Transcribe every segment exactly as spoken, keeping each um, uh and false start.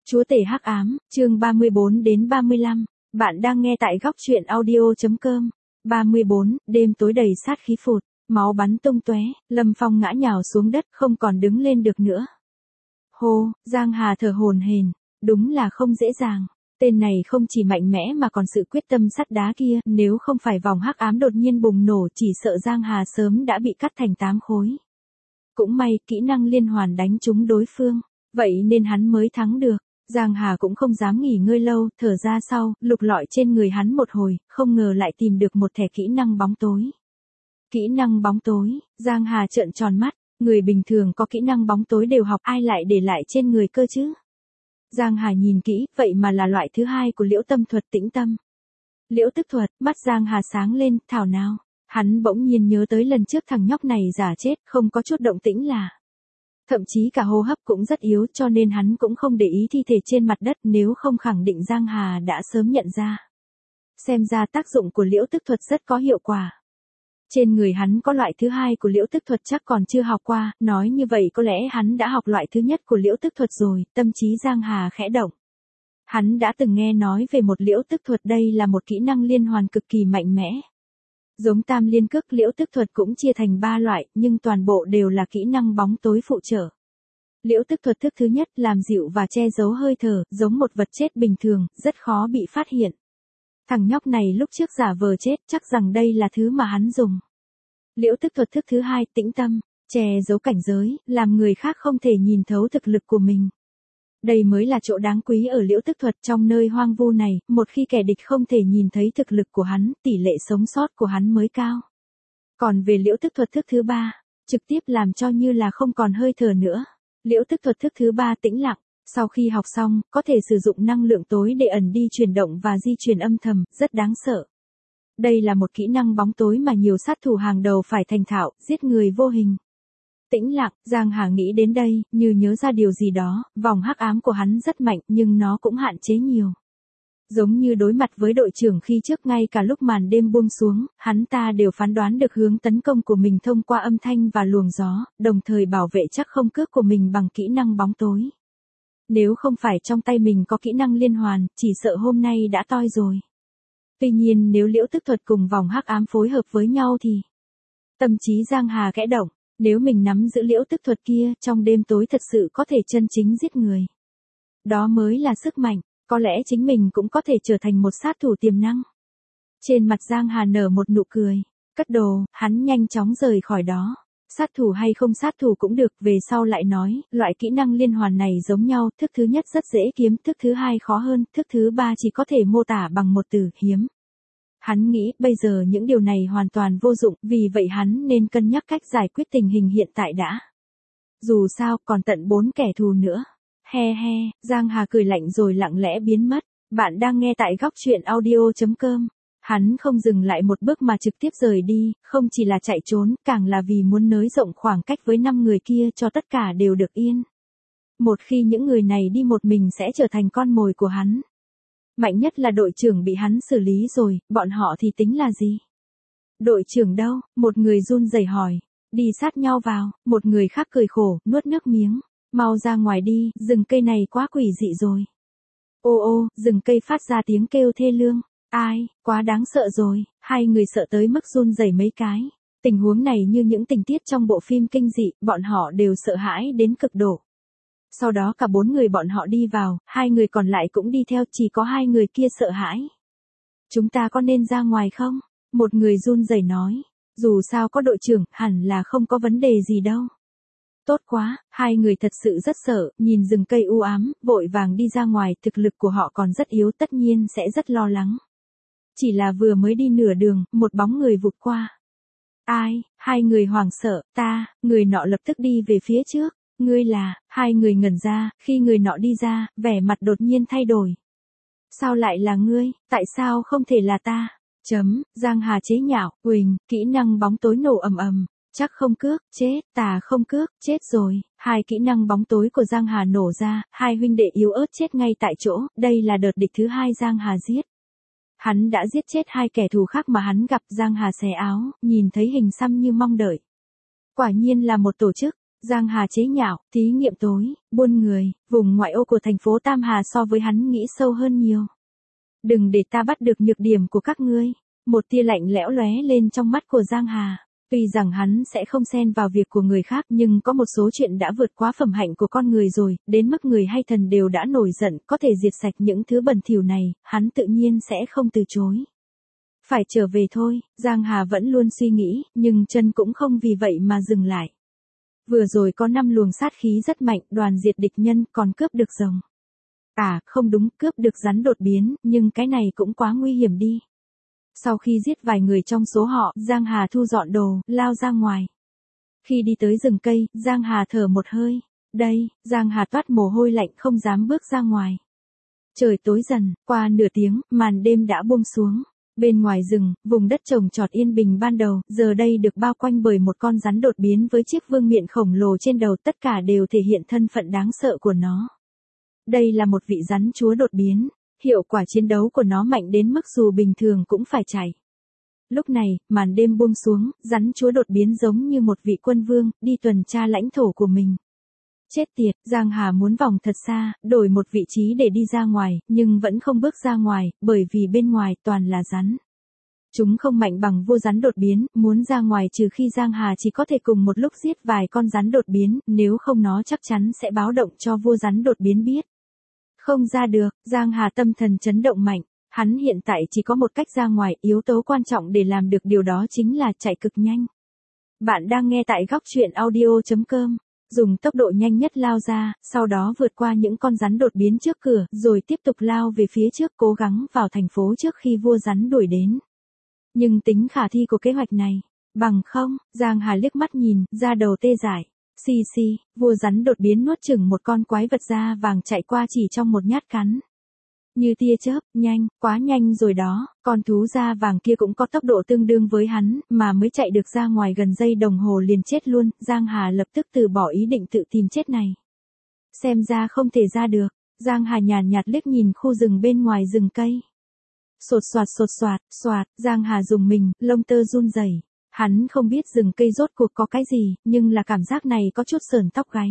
Chúa tể hắc ám, chương ba mươi bốn đến ba mươi lăm. Bạn đang nghe tại góc truyện audio chấm com. ba mươi bốn, đêm tối đầy sát khí phụt, máu bắn tung tóe, Lâm Phong ngã nhào xuống đất không còn đứng lên được nữa. Hô, Giang Hà thở hổn hển, đúng là không dễ dàng. Tên này không chỉ mạnh mẽ mà còn sự quyết tâm sắt đá kia, nếu không phải vòng hắc ám đột nhiên bùng nổ chỉ sợ Giang Hà sớm đã bị cắt thành tám khối. Cũng may, kỹ năng liên hoàn đánh trúng đối phương, vậy nên hắn mới thắng được. Giang Hà cũng không dám nghỉ ngơi lâu, thở ra sau, lục lọi trên người hắn một hồi, không ngờ lại tìm được một thẻ kỹ năng bóng tối. Kỹ năng bóng tối, Giang Hà trợn tròn mắt, người bình thường có kỹ năng bóng tối đều học, ai lại để lại trên người cơ chứ? Giang Hà nhìn kỹ, vậy mà là loại thứ hai của liễu tâm thuật tĩnh tâm. Liễu tức thuật, mắt Giang Hà sáng lên, thảo nào. Hắn bỗng nhiên nhớ tới lần trước thằng nhóc này giả chết, không có chút động tĩnh là. Thậm chí cả hô hấp cũng rất yếu cho nên hắn cũng không để ý thi thể trên mặt đất, nếu không khẳng định Giang Hà đã sớm nhận ra. Xem ra tác dụng của liễu tức thuật rất có hiệu quả. Trên người hắn có loại thứ hai của liễu tức thuật chắc còn chưa học qua, nói như vậy có lẽ hắn đã học loại thứ nhất của liễu tức thuật rồi, tâm trí Giang Hà khẽ động. Hắn đã từng nghe nói về một liễu tức thuật, đây là một kỹ năng liên hoàn cực kỳ mạnh mẽ. Giống tam liên cước, liễu tức thuật cũng chia thành ba loại, nhưng toàn bộ đều là kỹ năng bóng tối phụ trợ. Liễu tức thuật thức thứ nhất làm dịu và che giấu hơi thở, giống một vật chết bình thường, rất khó bị phát hiện. Thằng nhóc này lúc trước giả vờ chết, chắc rằng đây là thứ mà hắn dùng. Liễu tức thuật thức thứ hai, tĩnh tâm, che giấu cảnh giới, làm người khác không thể nhìn thấu thực lực của mình. Đây mới là chỗ đáng quý ở liễu tức thuật. Trong nơi hoang vu này, một khi kẻ địch không thể nhìn thấy thực lực của hắn, tỷ lệ sống sót của hắn mới cao. Còn về liễu tức thuật thức thứ ba, trực tiếp làm cho như là không còn hơi thở nữa. Liễu tức thuật thức thứ ba, tĩnh lặng, sau khi học xong, có thể sử dụng năng lượng tối để ẩn đi chuyển động và di chuyển âm thầm, rất đáng sợ. Đây là một kỹ năng bóng tối mà nhiều sát thủ hàng đầu phải thành thạo, giết người vô hình. Tĩnh lặng, Giang Hà nghĩ đến đây, như nhớ ra điều gì đó, vòng hắc ám của hắn rất mạnh nhưng nó cũng hạn chế nhiều. Giống như đối mặt với đội trưởng khi trước, ngay cả lúc màn đêm buông xuống, hắn ta đều phán đoán được hướng tấn công của mình thông qua âm thanh và luồng gió, đồng thời bảo vệ chắc không cước của mình bằng kỹ năng bóng tối. Nếu không phải trong tay mình có kỹ năng liên hoàn, chỉ sợ hôm nay đã toi rồi. Tuy nhiên nếu liễu tức thuật cùng vòng hắc ám phối hợp với nhau thì... Tâm trí Giang Hà khẽ động. Nếu mình nắm giữ liễu tức thuật kia, trong đêm tối thật sự có thể chân chính giết người. Đó mới là sức mạnh, có lẽ chính mình cũng có thể trở thành một sát thủ tiềm năng. Trên mặt Giang Hà nở một nụ cười, cất đồ, hắn nhanh chóng rời khỏi đó. Sát thủ hay không sát thủ cũng được, về sau lại nói, loại kỹ năng liên hoàn này giống nhau, thức thứ nhất rất dễ kiếm, thức thứ hai khó hơn, thức thứ ba chỉ có thể mô tả bằng một từ, hiếm. Hắn nghĩ bây giờ những điều này hoàn toàn vô dụng, vì vậy hắn nên cân nhắc cách giải quyết tình hình hiện tại đã. Dù sao, còn tận bốn kẻ thù nữa. He he, Giang Hà cười lạnh rồi lặng lẽ biến mất. Bạn đang nghe tại góc truyện audio chấm com. Hắn không dừng lại một bước mà trực tiếp rời đi, không chỉ là chạy trốn, càng là vì muốn nới rộng khoảng cách với năm người kia cho tất cả đều được yên. Một khi những người này đi một mình sẽ trở thành con mồi của hắn. Mạnh nhất là đội trưởng bị hắn xử lý rồi, bọn họ thì tính là gì? Đội trưởng đâu? Một người run rẩy hỏi. Đi sát nhau vào, một người khác cười khổ, nuốt nước miếng. Mau ra ngoài đi, rừng cây này quá quỷ dị rồi. Ô ô, rừng cây phát ra tiếng kêu thê lương. Ai, quá đáng sợ rồi, hai người sợ tới mức run rẩy mấy cái. Tình huống này như những tình tiết trong bộ phim kinh dị, bọn họ đều sợ hãi đến cực độ. Sau đó cả bốn người bọn họ đi vào, hai người còn lại cũng đi theo, chỉ có hai người kia sợ hãi. Chúng ta có nên ra ngoài không? Một người run rẩy nói. Dù sao có đội trưởng, hẳn là không có vấn đề gì đâu. Tốt quá, hai người thật sự rất sợ, nhìn rừng cây u ám, vội vàng đi ra ngoài, thực lực của họ còn rất yếu, tất nhiên sẽ rất lo lắng. Chỉ là vừa mới đi nửa đường, một bóng người vụt qua. Ai? Hai người hoảng sợ, ta, người nọ lập tức đi về phía trước. Ngươi là, hai người ngẩn ra, khi người nọ đi ra, vẻ mặt đột nhiên thay đổi. Sao lại là ngươi, tại sao không thể là ta? Chấm, Giang Hà chế nhạo, Huỳnh, kỹ năng bóng tối nổ ầm ầm, chắc không cước, chết, tà không cước, chết rồi. Hai kỹ năng bóng tối của Giang Hà nổ ra, hai huynh đệ yếu ớt chết ngay tại chỗ, đây là đợt địch thứ hai Giang Hà giết. Hắn đã giết chết hai kẻ thù khác mà hắn gặp. Giang Hà xé áo, nhìn thấy hình xăm như mong đợi. Quả nhiên là một tổ chức. Giang Hà chế nhạo, thí nghiệm tối, buôn người, vùng ngoại ô của thành phố Tam Hà so với hắn nghĩ sâu hơn nhiều. Đừng để ta bắt được nhược điểm của các ngươi. Một tia lạnh lẽo lóe lên trong mắt của Giang Hà. Tuy rằng hắn sẽ không xen vào việc của người khác nhưng có một số chuyện đã vượt quá phẩm hạnh của con người rồi, đến mức người hay thần đều đã nổi giận, có thể diệt sạch những thứ bẩn thỉu này, hắn tự nhiên sẽ không từ chối. Phải trở về thôi, Giang Hà vẫn luôn suy nghĩ, nhưng chân cũng không vì vậy mà dừng lại. Vừa rồi có năm luồng sát khí rất mạnh, đoàn diệt địch nhân, còn cướp được rồng. À, không đúng, cướp được rắn đột biến, nhưng cái này cũng quá nguy hiểm đi. Sau khi giết vài người trong số họ, Giang Hà thu dọn đồ, lao ra ngoài. Khi đi tới rừng cây, Giang Hà thở một hơi. Đây, Giang Hà toát mồ hôi lạnh không dám bước ra ngoài. Trời tối dần, qua nửa tiếng, màn đêm đã buông xuống. Bên ngoài rừng, vùng đất trồng trọt yên bình ban đầu, giờ đây được bao quanh bởi một con rắn đột biến với chiếc vương miện khổng lồ trên đầu, tất cả đều thể hiện thân phận đáng sợ của nó. Đây là một vị rắn chúa đột biến, hiệu quả chiến đấu của nó mạnh đến mức dù bình thường cũng phải chạy. Lúc này, màn đêm buông xuống, rắn chúa đột biến giống như một vị quân vương, đi tuần tra lãnh thổ của mình. Chết tiệt, Giang Hà muốn vòng thật xa, đổi một vị trí để đi ra ngoài, nhưng vẫn không bước ra ngoài, bởi vì bên ngoài toàn là rắn. Chúng không mạnh bằng vua rắn đột biến, muốn ra ngoài trừ khi Giang Hà chỉ có thể cùng một lúc giết vài con rắn đột biến, nếu không nó chắc chắn sẽ báo động cho vua rắn đột biến biết. Không ra được, Giang Hà tâm thần chấn động mạnh, hắn hiện tại chỉ có một cách ra ngoài, yếu tố quan trọng để làm được điều đó chính là chạy cực nhanh. Bạn đang nghe tại góc truyện audio chấm com. Dùng tốc độ nhanh nhất lao ra, sau đó vượt qua những con rắn đột biến trước cửa, rồi tiếp tục lao về phía trước, cố gắng vào thành phố trước khi vua rắn đuổi đến. Nhưng tính khả thi của kế hoạch này, bằng không, Giang Hà liếc mắt nhìn, da đầu tê dại. Xì xì, vua rắn đột biến nuốt chửng một con quái vật da vàng chạy qua chỉ trong một nhát cắn. Như tia chớp, nhanh, quá nhanh rồi đó, con thú da vàng kia cũng có tốc độ tương đương với hắn, mà mới chạy được ra ngoài gần giây đồng hồ liền chết luôn, Giang Hà lập tức từ bỏ ý định tự tìm chết này. Xem ra không thể ra được, Giang Hà nhàn nhạt liếc nhìn khu rừng bên ngoài rừng cây. Sột soạt sột soạt, soạt, Giang Hà dùng mình, lông tơ run rẩy. Hắn không biết rừng cây rốt cuộc có cái gì, nhưng là cảm giác này có chút sởn tóc gáy.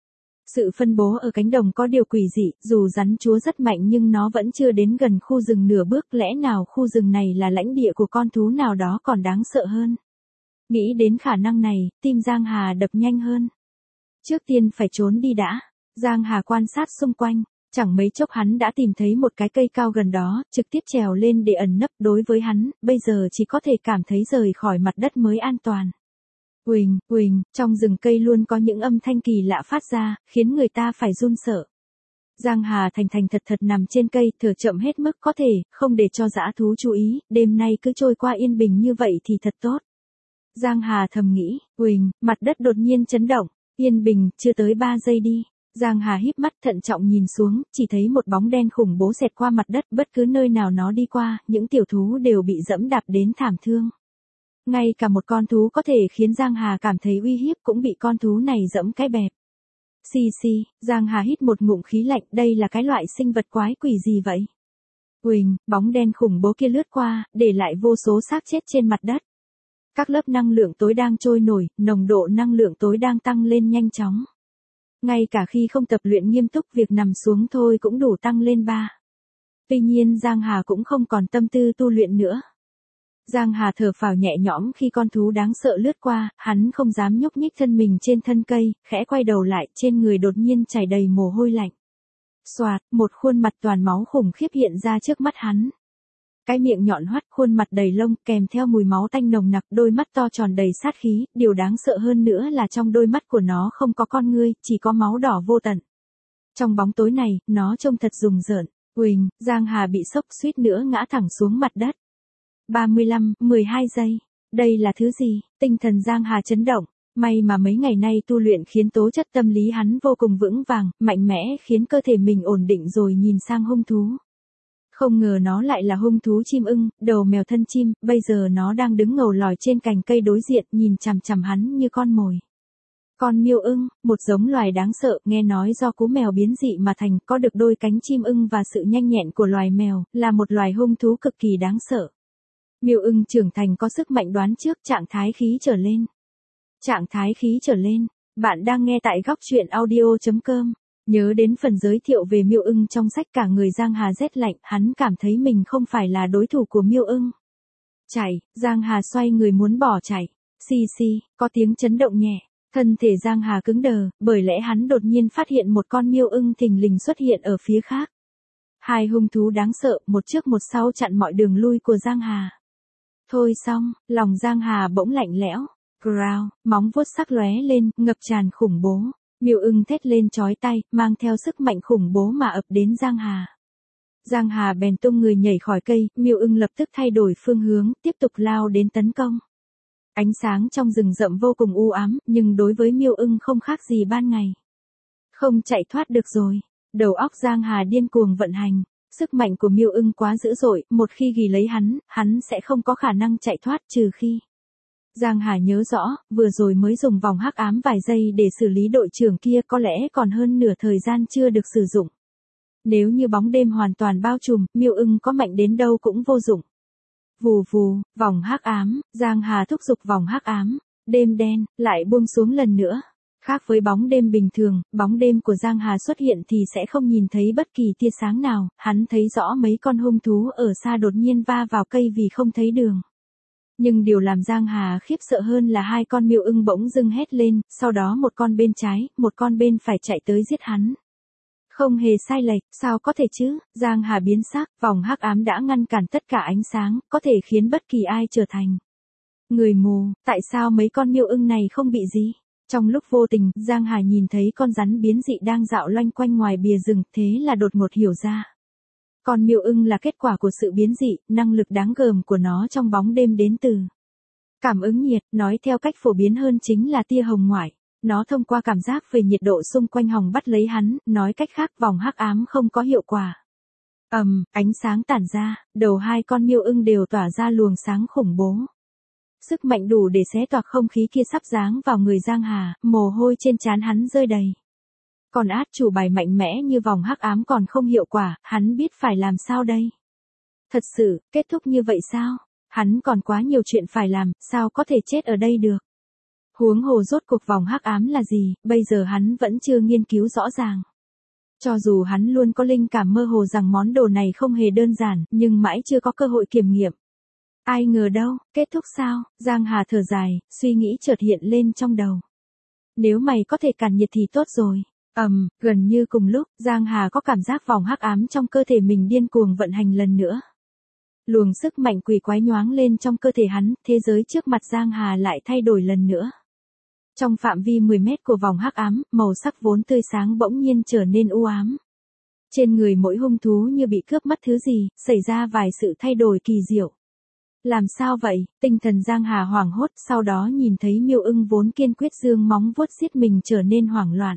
Sự phân bố ở cánh đồng có điều quỷ dị, dù rắn chúa rất mạnh nhưng nó vẫn chưa đến gần khu rừng nửa bước, lẽ nào khu rừng này là lãnh địa của con thú nào đó còn đáng sợ hơn. Nghĩ đến khả năng này, tim Giang Hà đập nhanh hơn. Trước tiên phải trốn đi đã. Giang Hà quan sát xung quanh, chẳng mấy chốc hắn đã tìm thấy một cái cây cao gần đó, trực tiếp trèo lên để ẩn nấp. Đối với hắn, bây giờ chỉ có thể cảm thấy rời khỏi mặt đất mới an toàn. Uỳnh, uỳnh, trong rừng cây luôn có những âm thanh kỳ lạ phát ra, khiến người ta phải run sợ. Giang Hà thành thành thật thật nằm trên cây, thở chậm hết mức có thể, không để cho dã thú chú ý, đêm nay cứ trôi qua yên bình như vậy thì thật tốt. Giang Hà thầm nghĩ, uỳnh, mặt đất đột nhiên chấn động, yên bình, chưa tới ba giây đi. Giang Hà híp mắt thận trọng nhìn xuống, chỉ thấy một bóng đen khủng bố xẹt qua mặt đất, bất cứ nơi nào nó đi qua, những tiểu thú đều bị dẫm đạp đến thảm thương. Ngay cả một con thú có thể khiến Giang Hà cảm thấy uy hiếp cũng bị con thú này dẫm cái bẹp. Xì xì, Giang Hà hít một ngụm khí lạnh, đây là cái loại sinh vật quái quỷ gì vậy? Uỳnh, bóng đen khủng bố kia lướt qua, để lại vô số xác chết trên mặt đất. Các lớp năng lượng tối đang trôi nổi, nồng độ năng lượng tối đang tăng lên nhanh chóng. Ngay cả khi không tập luyện nghiêm túc, việc nằm xuống thôi cũng đủ tăng lên ba. Tuy nhiên Giang Hà cũng không còn tâm tư tu luyện nữa. Giang Hà thở phào nhẹ nhõm khi con thú đáng sợ lướt qua, hắn không dám nhúc nhích thân mình trên thân cây, khẽ quay đầu lại, trên người đột nhiên chảy đầy mồ hôi lạnh. Xoạt, một khuôn mặt toàn máu khủng khiếp hiện ra trước mắt hắn. Cái miệng nhọn hoắt, khuôn mặt đầy lông, kèm theo mùi máu tanh nồng nặc, đôi mắt to tròn đầy sát khí, điều đáng sợ hơn nữa là trong đôi mắt của nó không có con ngươi, chỉ có máu đỏ vô tận. Trong bóng tối này, nó trông thật rùng rợn. Uỳnh, Giang Hà bị sốc suýt nữa ngã thẳng xuống mặt đất. ba mươi lăm, mười hai giây. Đây là thứ gì? Tinh thần Giang Hà chấn động. May mà mấy ngày nay tu luyện khiến tố chất tâm lý hắn vô cùng vững vàng, mạnh mẽ, khiến cơ thể mình ổn định rồi nhìn sang hung thú. Không ngờ nó lại là hung thú chim ưng, đầu mèo thân chim, bây giờ nó đang đứng ngầu lòi trên cành cây đối diện, nhìn chằm chằm hắn như con mồi. Con miêu ưng, một giống loài đáng sợ, nghe nói do cú mèo biến dị mà thành, có được đôi cánh chim ưng và sự nhanh nhẹn của loài mèo, là một loài hung thú cực kỳ đáng sợ. Miêu ưng trưởng thành có sức mạnh đoán trước, trạng thái khí trở lên. Trạng thái khí trở lên, Bạn đang nghe tại góc truyện audio chấm com. Nhớ đến phần giới thiệu về Miêu Ưng trong sách cả người Giang Hà rét lạnh, hắn cảm thấy mình không phải là đối thủ của Miêu Ưng. Chạy, Giang Hà xoay người muốn bỏ chạy. Xì xì, có tiếng chấn động nhẹ. Thân thể Giang Hà cứng đờ, bởi lẽ hắn đột nhiên phát hiện một con Miêu Ưng thình lình xuất hiện ở phía khác. Hai hung thú đáng sợ, một trước một sau chặn mọi đường lui của Giang Hà. Thôi xong, lòng Giang Hà bỗng lạnh lẽo. Growl, móng vuốt sắc lóe lên, ngập tràn khủng bố. Miêu Ưng thét lên chói tai, mang theo sức mạnh khủng bố mà ập đến Giang Hà. Giang Hà bèn tung người nhảy khỏi cây, Miêu Ưng lập tức thay đổi phương hướng, tiếp tục lao đến tấn công. Ánh sáng trong rừng rậm vô cùng u ám, nhưng đối với Miêu Ưng không khác gì ban ngày. Không chạy thoát được rồi. Đầu óc Giang Hà điên cuồng vận hành. Sức mạnh của Miêu Ưng quá dữ dội, một khi ghì lấy hắn, hắn sẽ không có khả năng chạy thoát trừ khi. Giang Hà nhớ rõ, vừa rồi mới dùng vòng hắc ám vài giây để xử lý đội trưởng kia, có lẽ còn hơn nửa thời gian chưa được sử dụng. Nếu như bóng đêm hoàn toàn bao trùm, Miêu Ưng có mạnh đến đâu cũng vô dụng. Vù vù, vòng hắc ám, Giang Hà thúc giục vòng hắc ám, đêm đen, lại buông xuống lần nữa. Khác với bóng đêm bình thường, bóng đêm của Giang Hà xuất hiện thì sẽ không nhìn thấy bất kỳ tia sáng nào, hắn thấy rõ mấy con hung thú ở xa đột nhiên va vào cây vì không thấy đường. Nhưng điều làm Giang Hà khiếp sợ hơn là hai con Miêu Ưng bỗng dưng hét lên, sau đó một con bên trái, một con bên phải chạy tới giết hắn. Không hề sai lệch, sao có thể chứ? Giang Hà biến sắc, vòng hắc ám đã ngăn cản tất cả ánh sáng, có thể khiến bất kỳ ai trở thành người mù. Tại sao mấy con Miêu Ưng này không bị gì? Trong lúc vô tình, Giang Hà nhìn thấy con rắn biến dị đang dạo loanh quanh ngoài bìa rừng, thế là đột ngột hiểu ra. Con Miêu Ưng là kết quả của sự biến dị, năng lực đáng gờm của nó trong bóng đêm đến từ cảm ứng nhiệt, nói theo cách phổ biến hơn chính là tia hồng ngoại. Nó thông qua cảm giác về nhiệt độ xung quanh hồng bắt lấy hắn, nói cách khác vòng hắc ám không có hiệu quả. Ầm, um, ánh sáng tản ra, đầu hai con Miêu Ưng đều tỏa ra luồng sáng khủng bố. Sức mạnh đủ để xé toạc không khí kia sắp giáng vào người Giang Hà, mồ hôi trên trán hắn rơi đầy. Còn át chủ bài mạnh mẽ như vòng hắc ám còn không hiệu quả, hắn biết phải làm sao đây? Thật sự, kết thúc như vậy sao? Hắn còn quá nhiều chuyện phải làm, sao có thể chết ở đây được? Huống hồ rốt cuộc vòng hắc ám là gì, bây giờ hắn vẫn chưa nghiên cứu rõ ràng. Cho dù hắn luôn có linh cảm mơ hồ rằng món đồ này không hề đơn giản, nhưng mãi chưa có cơ hội kiểm nghiệm. Ai ngờ đâu, kết thúc sao? Giang Hà thở dài, suy nghĩ chợt hiện lên trong đầu. Nếu mày có thể cản nhiệt thì tốt rồi. Ầm, um, gần như cùng lúc, Giang Hà có cảm giác vòng hắc ám trong cơ thể mình điên cuồng vận hành lần nữa. Luồng sức mạnh quỷ quái nhoáng lên trong cơ thể hắn, thế giới trước mặt Giang Hà lại thay đổi lần nữa. Trong phạm vi mười mét của vòng hắc ám, màu sắc vốn tươi sáng bỗng nhiên trở nên u ám. Trên người mỗi hung thú như bị cướp mất thứ gì, xảy ra vài sự thay đổi kỳ diệu. Làm sao vậy? Tinh thần Giang Hà hoảng hốt, sau đó nhìn thấy Miêu Ưng vốn kiên quyết giương móng vuốt giết mình trở nên hoảng loạn.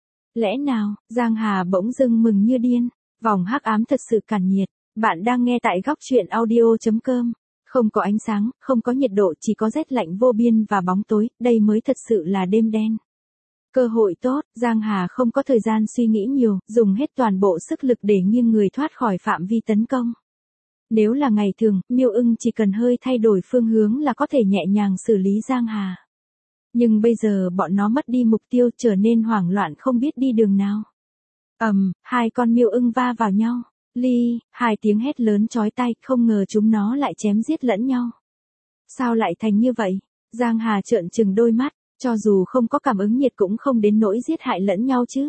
Lẽ nào? Giang Hà bỗng dưng mừng như điên. Vòng hắc ám thật sự cản nhiệt. Bạn đang nghe tại góc truyện audio chấm com. Không có ánh sáng, không có nhiệt độ, chỉ có rét lạnh vô biên và bóng tối, đây mới thật sự là đêm đen. Cơ hội tốt, Giang Hà không có thời gian suy nghĩ nhiều, dùng hết toàn bộ sức lực để nghiêng người thoát khỏi phạm vi tấn công. Nếu là ngày thường, Miêu Ưng chỉ cần hơi thay đổi phương hướng là có thể nhẹ nhàng xử lý Giang Hà. Nhưng bây giờ bọn nó mất đi mục tiêu, trở nên hoảng loạn không biết đi đường nào. Ầm, um, hai con Miêu Ưng va vào nhau. Ly, hai tiếng hét lớn chói tai, không ngờ chúng nó lại chém giết lẫn nhau. Sao lại thành như vậy? Giang Hà trợn trừng đôi mắt, cho dù không có cảm ứng nhiệt cũng không đến nỗi giết hại lẫn nhau chứ.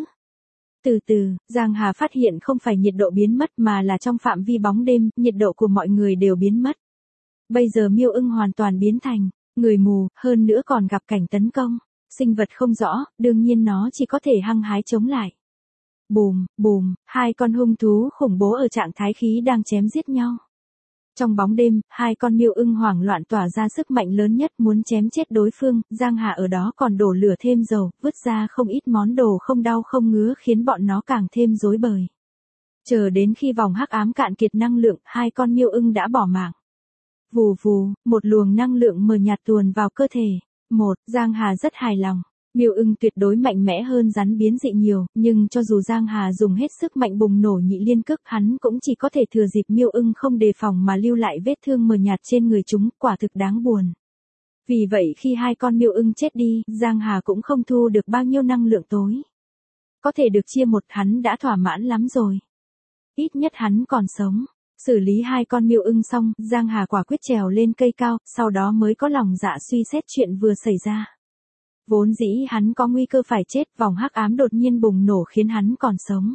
Từ từ, Giang Hà phát hiện không phải nhiệt độ biến mất mà là trong phạm vi bóng đêm, nhiệt độ của mọi người đều biến mất. Bây giờ Miêu Ưng hoàn toàn biến thành người mù, hơn nữa còn gặp cảnh tấn công. Sinh vật không rõ, đương nhiên nó chỉ có thể hăng hái chống lại. Bùm, bùm, hai con hung thú khủng bố ở trạng thái khí đang chém giết nhau. Trong bóng đêm, hai con Miêu Ưng hoảng loạn tỏa ra sức mạnh lớn nhất muốn chém chết đối phương, Giang Hà ở đó còn đổ lửa thêm dầu, vứt ra không ít món đồ không đau không ngứa khiến bọn nó càng thêm rối bời. Chờ đến khi vòng hắc ám cạn kiệt năng lượng, hai con Miêu Ưng đã bỏ mạng. Vù vù, một luồng năng lượng mờ nhạt tuồn vào cơ thể. Một, Giang Hà rất hài lòng. Miêu Ưng tuyệt đối mạnh mẽ hơn rắn biến dị nhiều, nhưng cho dù Giang Hà dùng hết sức mạnh bùng nổ nhị liên cức, hắn cũng chỉ có thể thừa dịp Miêu Ưng không đề phòng mà lưu lại vết thương mờ nhạt trên người chúng, quả thực đáng buồn. Vì vậy khi hai con miêu ưng chết đi, Giang Hà cũng không thu được bao nhiêu năng lượng tối. Có thể được chia một, hắn đã thỏa mãn lắm rồi. Ít nhất hắn còn sống. Xử lý hai con miêu ưng xong, Giang Hà quả quyết trèo lên cây cao, sau đó mới có lòng dạ suy xét chuyện vừa xảy ra. Vốn dĩ hắn có nguy cơ phải chết, vòng hắc ám đột nhiên bùng nổ khiến hắn còn sống.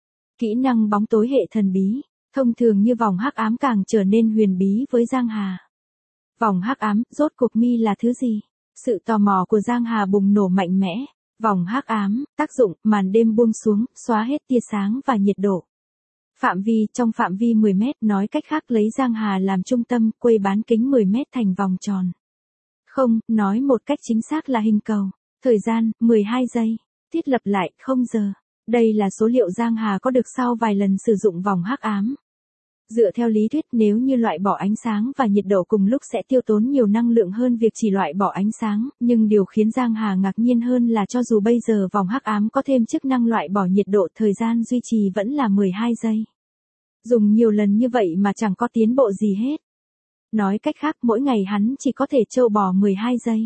Kỹ năng bóng tối hệ thần bí, thông thường như vòng hắc ám càng trở nên huyền bí với Giang Hà. Vòng hắc ám, rốt cuộc mi là thứ gì? Sự tò mò của Giang Hà bùng nổ mạnh mẽ. Vòng hắc ám, tác dụng, màn đêm buông xuống, xóa hết tia sáng và nhiệt độ. Phạm vi, trong phạm vi mười mét, nói cách khác lấy Giang Hà làm trung tâm, quây bán kính mười mét thành vòng tròn. Không, nói một cách chính xác là hình cầu. Thời gian, mười hai giây. Thiết lập lại, không giờ. Đây là số liệu Giang Hà có được sau vài lần sử dụng vòng hắc ám. Dựa theo lý thuyết nếu như loại bỏ ánh sáng và nhiệt độ cùng lúc sẽ tiêu tốn nhiều năng lượng hơn việc chỉ loại bỏ ánh sáng, nhưng điều khiến Giang Hà ngạc nhiên hơn là cho dù bây giờ vòng hắc ám có thêm chức năng loại bỏ nhiệt độ, thời gian duy trì vẫn là mười hai giây. Dùng nhiều lần như vậy mà chẳng có tiến bộ gì hết. Nói cách khác mỗi ngày hắn chỉ có thể trâu bò mười hai giây.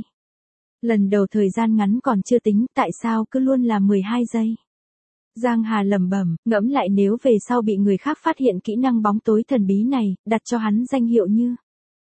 Lần đầu thời gian ngắn còn chưa tính, tại sao cứ luôn là mười hai giây? Giang Hà lẩm bẩm, ngẫm lại nếu về sau bị người khác phát hiện kỹ năng bóng tối thần bí này, đặt cho hắn danh hiệu như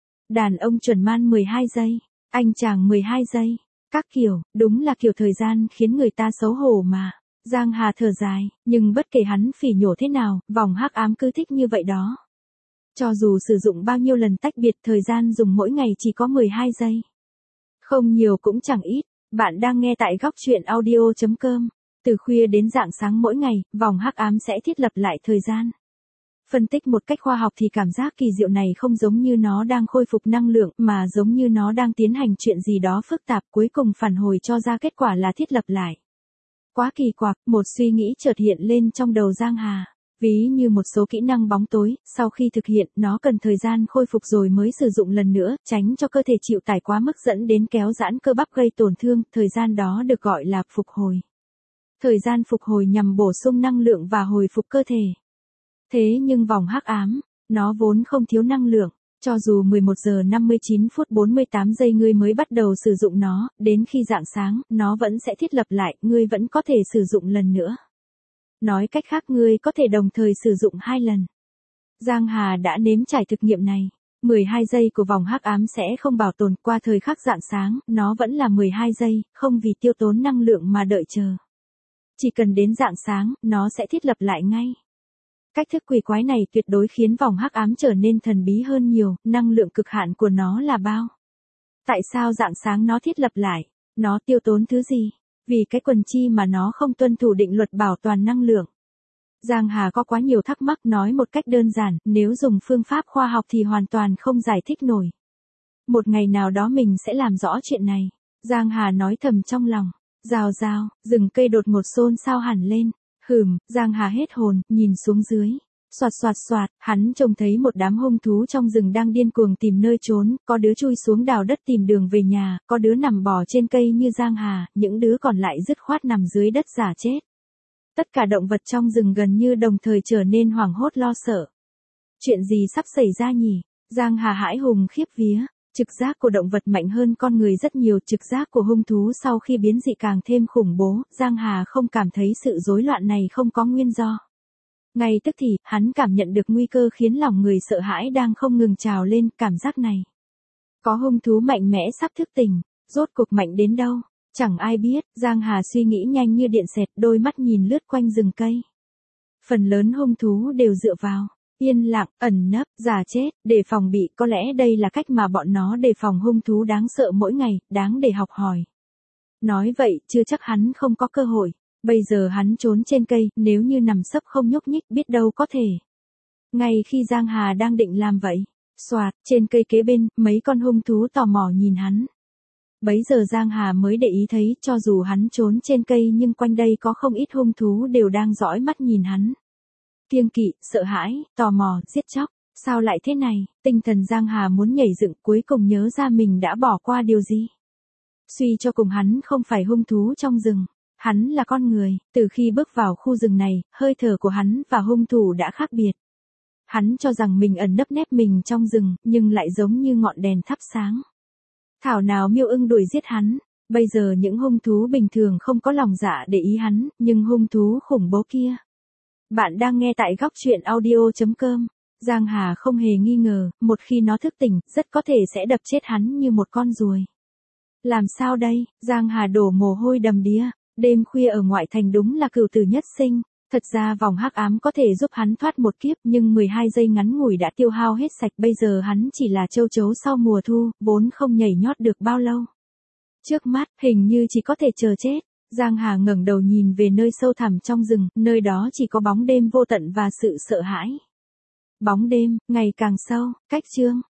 đàn ông chuẩn man mười hai giây, anh chàng mười hai giây, các kiểu, đúng là kiểu thời gian khiến người ta xấu hổ mà. Giang Hà thở dài, nhưng bất kể hắn phỉ nhổ thế nào, vòng hắc ám cứ thích như vậy đó. Cho dù sử dụng bao nhiêu lần tách biệt, thời gian dùng mỗi ngày chỉ có mười hai giây. Không nhiều cũng chẳng ít, bạn đang nghe tại góc truyện audio chấm com. Từ khuya đến rạng sáng mỗi ngày, vòng hắc ám sẽ thiết lập lại thời gian. Phân tích một cách khoa học thì cảm giác kỳ diệu này không giống như nó đang khôi phục năng lượng, mà giống như nó đang tiến hành chuyện gì đó phức tạp, cuối cùng phản hồi cho ra kết quả là thiết lập lại. Quá kỳ quặc, một suy nghĩ chợt hiện lên trong đầu Giang Hà. Ví như một số kỹ năng bóng tối, sau khi thực hiện, nó cần thời gian khôi phục rồi mới sử dụng lần nữa, tránh cho cơ thể chịu tải quá mức dẫn đến kéo giãn cơ bắp gây tổn thương, thời gian đó được gọi là phục hồi. Thời gian phục hồi nhằm bổ sung năng lượng và hồi phục cơ thể. Thế nhưng vòng hắc ám, nó vốn không thiếu năng lượng, cho dù mười một giờ năm mươi chín phút bốn mươi tám giây ngươi mới bắt đầu sử dụng nó, đến khi rạng sáng, nó vẫn sẽ thiết lập lại, ngươi vẫn có thể sử dụng lần nữa. Nói cách khác ngươi có thể đồng thời sử dụng hai lần. Giang Hà đã nếm trải thực nghiệm này. mười hai giây của vòng hắc ám sẽ không bảo tồn qua thời khắc rạng sáng, nó vẫn là mười hai giây, không vì tiêu tốn năng lượng mà đợi chờ. Chỉ cần đến rạng sáng, nó sẽ thiết lập lại ngay. Cách thức quỷ quái này tuyệt đối khiến vòng hắc ám trở nên thần bí hơn nhiều, năng lượng cực hạn của nó là bao? Tại sao rạng sáng nó thiết lập lại? Nó tiêu tốn thứ gì? Vì cái quần chi mà nó không tuân thủ định luật bảo toàn năng lượng. Giang Hà có quá nhiều thắc mắc, nói một cách đơn giản, nếu dùng phương pháp khoa học thì hoàn toàn không giải thích nổi. Một ngày nào đó mình sẽ làm rõ chuyện này. Giang Hà nói thầm trong lòng. Rào rào, rừng cây đột ngột xôn xao hẳn lên. Hừm, Giang Hà hết hồn, nhìn xuống dưới. Soạt soạt soạt, hắn trông thấy một đám hung thú trong rừng đang điên cuồng tìm nơi trốn, có đứa chui xuống đào đất tìm đường về nhà, có đứa nằm bò trên cây như Giang Hà, những đứa còn lại dứt khoát nằm dưới đất giả chết. Tất cả động vật trong rừng gần như đồng thời trở nên hoảng hốt lo sợ. Chuyện gì sắp xảy ra nhỉ? Giang Hà hãi hùng khiếp vía. Trực giác của động vật mạnh hơn con người rất nhiều, trực giác của hung thú sau khi biến dị càng thêm khủng bố, Giang Hà không cảm thấy sự rối loạn này không có nguyên do. Ngay tức thì, hắn cảm nhận được nguy cơ khiến lòng người sợ hãi đang không ngừng trào lên, cảm giác này. Có hung thú mạnh mẽ sắp thức tỉnh, rốt cuộc mạnh đến đâu, chẳng ai biết, Giang Hà suy nghĩ nhanh như điện xẹt, đôi mắt nhìn lướt quanh rừng cây. Phần lớn hung thú đều dựa vào yên lặng, ẩn nấp, giả chết, để phòng bị, có lẽ đây là cách mà bọn nó đề phòng hung thú đáng sợ mỗi ngày, đáng để học hỏi. Nói vậy, chưa chắc hắn không có cơ hội. Bây giờ hắn trốn trên cây, nếu như nằm sấp không nhúc nhích biết đâu có thể. Ngay khi Giang Hà đang định làm vậy, xoạt, trên cây kế bên, mấy con hung thú tò mò nhìn hắn. Bấy giờ Giang Hà mới để ý thấy, cho dù hắn trốn trên cây nhưng quanh đây có không ít hung thú đều đang dõi mắt nhìn hắn. Kiêng kỵ, sợ hãi, tò mò, giết chóc, sao lại thế này, tinh thần Giang Hà muốn nhảy dựng, cuối cùng nhớ ra mình đã bỏ qua điều gì. Suy cho cùng hắn không phải hung thú trong rừng, hắn là con người, từ khi bước vào khu rừng này, hơi thở của hắn và hung thủ đã khác biệt. Hắn cho rằng mình ẩn nấp nép mình trong rừng, nhưng lại giống như ngọn đèn thắp sáng. Thảo nào Miêu Ưng đuổi giết hắn. Bây giờ những hung thú bình thường không có lòng dạ để ý hắn, nhưng hung thú khủng bố kia. Bạn đang nghe tại góc truyện audio.com. Giang Hà không hề nghi ngờ, một khi nó thức tỉnh, rất có thể sẽ đập chết hắn như một con ruồi. Làm sao đây? Giang Hà đổ mồ hôi đầm đìa. Đêm khuya ở ngoại thành đúng là cửu tử nhất sinh. Thật ra vòng hắc ám có thể giúp hắn thoát một kiếp, nhưng mười hai giây ngắn ngủi đã tiêu hao hết sạch. Bây giờ hắn chỉ là châu chấu sau mùa thu, vốn không nhảy nhót được bao lâu. Trước mắt, hình như chỉ có thể chờ chết. Giang Hà ngẩng đầu nhìn về nơi sâu thẳm trong rừng, nơi đó chỉ có bóng đêm vô tận và sự sợ hãi. Bóng đêm, ngày càng sâu, cách chương,